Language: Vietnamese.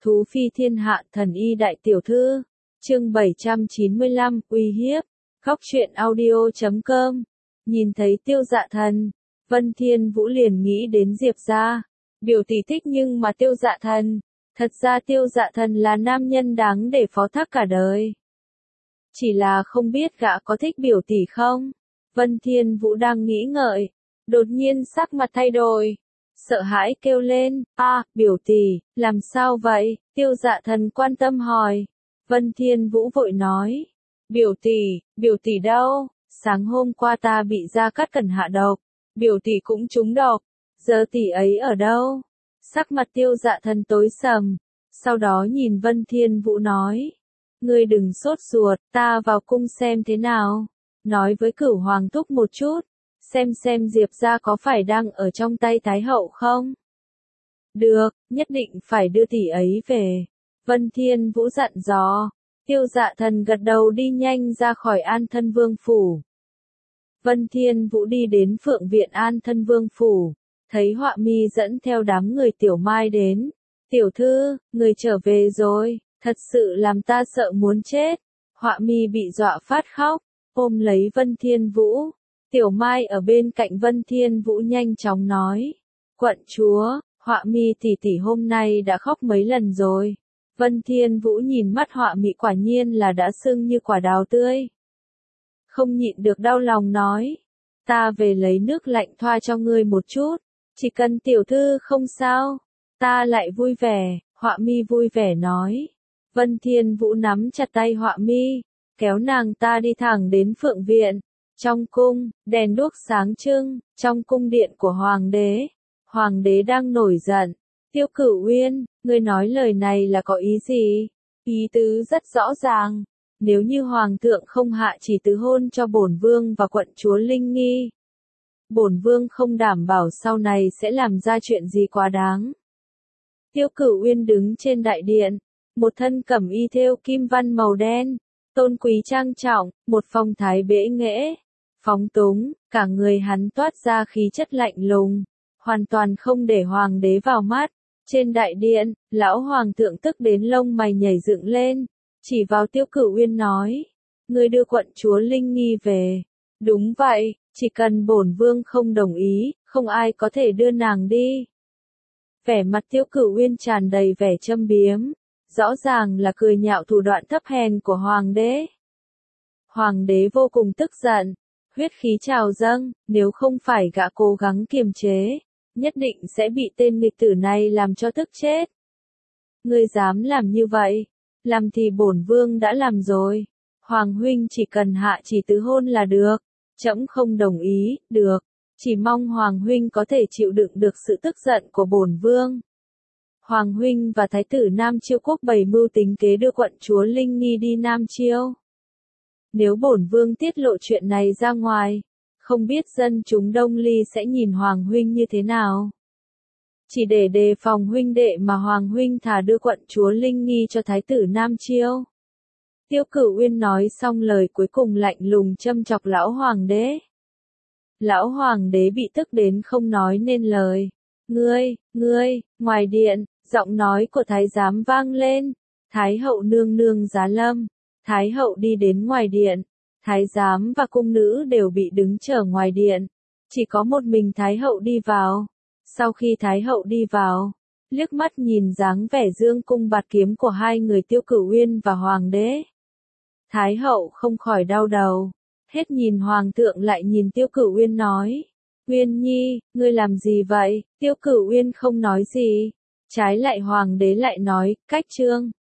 Thú phi thiên hạ thần y đại tiểu thư. Chương 795, uy hiếp. Góc truyện audio.com. Nhìn thấy Tiêu Dạ Thần, Vân Thiên Vũ liền nghĩ đến Diệp gia. Biểu tỷ thích nhưng mà Tiêu Dạ Thần, thật ra Tiêu Dạ Thần là nam nhân đáng để phó thác cả đời. Chỉ là không biết gã có thích biểu tỷ không? Vân Thiên Vũ đang nghĩ ngợi, đột nhiên sắc mặt thay đổi, sợ hãi kêu lên, biểu tỷ, làm sao vậy? Tiêu Dạ Thần quan tâm hỏi. Vân Thiên Vũ vội nói, biểu tỷ đâu? Sáng hôm qua ta bị Gia Cát Cẩn hạ độc, biểu tỷ cũng trúng độc, giờ tỷ ấy ở đâu? Sắc mặt Tiêu Dạ Thần tối sầm, sau đó nhìn Vân Thiên Vũ nói, ngươi đừng sốt ruột, ta vào cung xem thế nào, nói với Cửu Hoàng thúc một chút, xem Diệp gia có phải đang ở trong tay Thái hậu không? Được, nhất định phải đưa tỷ ấy về. Vân Thiên Vũ dặn dò. Tiêu Dạ Thần gật đầu đi nhanh ra khỏi An Thân Vương phủ. Vân Thiên Vũ đi đến Phượng viện An Thân Vương phủ, thấy Họa Mi dẫn theo đám người Tiểu Mai đến. Tiểu thư, người trở về rồi, thật sự làm ta sợ muốn chết. Họa Mi bị dọa phát khóc, ôm lấy Vân Thiên Vũ. Tiểu Mai ở bên cạnh Vân Thiên Vũ nhanh chóng nói, quận chúa, Họa Mi tỷ tỷ hôm nay đã khóc mấy lần rồi. Vân Thiên Vũ nhìn mắt Họa Mi quả nhiên là đã sưng như quả đào tươi. Không nhịn được đau lòng nói, ta về lấy nước lạnh thoa cho ngươi một chút, chỉ cần tiểu thư không sao, ta lại vui vẻ. Họa Mi vui vẻ nói. Vân Thiên Vũ nắm chặt tay Họa Mi, kéo nàng ta đi thẳng đến Phượng viện. Trong cung, đèn đuốc sáng trưng, trong cung điện của Hoàng đế đang nổi giận. Tiêu Cửu Uyên, ngươi nói lời này là có ý gì? Ý tứ rất rõ ràng, nếu như Hoàng thượng không hạ chỉ tứ hôn cho bổn vương và quận chúa Linh Nghi, bổn vương không đảm bảo sau này sẽ làm ra chuyện gì quá đáng. Tiêu Cửu Uyên đứng trên đại điện, một thân cẩm y thêu kim văn màu đen, tôn quý trang trọng, một phong thái bệ nghệ, phóng túng, cả người hắn toát ra khí chất lạnh lùng, hoàn toàn không để hoàng đế vào mắt. Trên đại điện, lão hoàng thượng tức đến lông mày nhảy dựng lên, chỉ vào Tiêu Cửu Uyên nói, ngươi đưa quận chúa Linh Nghi về. Đúng vậy, chỉ cần bổn vương không đồng ý, không ai có thể đưa nàng đi. Vẻ mặt Tiêu Cửu Uyên tràn đầy vẻ châm biếm, rõ ràng là cười nhạo thủ đoạn thấp hèn của hoàng đế. Hoàng đế vô cùng tức giận, huyết khí trào dâng, nếu không phải gã cố gắng kiềm chế, nhất định sẽ bị tên nghịch tử này làm cho tức chết. Ngươi dám làm như vậy, làm thì bổn vương đã làm rồi. Hoàng huynh chỉ cần hạ chỉ tứ hôn là được, trẫm không đồng ý, được, chỉ mong Hoàng huynh có thể chịu đựng được sự tức giận của bổn vương. Hoàng huynh và thái tử Nam Chiêu quốc bày mưu tính kế đưa quận chúa Linh Nghi đi Nam Chiêu. Nếu bổn vương tiết lộ chuyện này ra ngoài, không biết dân chúng Đông Ly sẽ nhìn Hoàng huynh như thế nào. Chỉ để đề phòng huynh đệ mà Hoàng huynh thà đưa quận chúa Linh Nghi cho thái tử Nam Chiêu. Tiêu Cửu Uyên nói xong lời cuối cùng lạnh lùng châm chọc lão hoàng đế. Lão hoàng đế bị tức đến không nói nên lời. Ngươi, ngoài điện, giọng nói của thái giám vang lên. Thái hậu nương nương giá lâm. Thái hậu đi đến ngoài điện. Thái giám và cung nữ đều bị đứng chờ ngoài điện. Chỉ có một mình Thái hậu đi vào. Sau khi Thái hậu đi vào, liếc mắt nhìn dáng vẻ dương cung bạt kiếm của hai người Tiêu Cửu Uyên và hoàng đế. Thái hậu không khỏi đau đầu. Hết nhìn hoàng thượng lại nhìn Tiêu Cửu Uyên nói. Uyên nhi, ngươi làm gì vậy? Tiêu Cửu Uyên không nói gì. Trái lại hoàng đế lại nói, cách trương.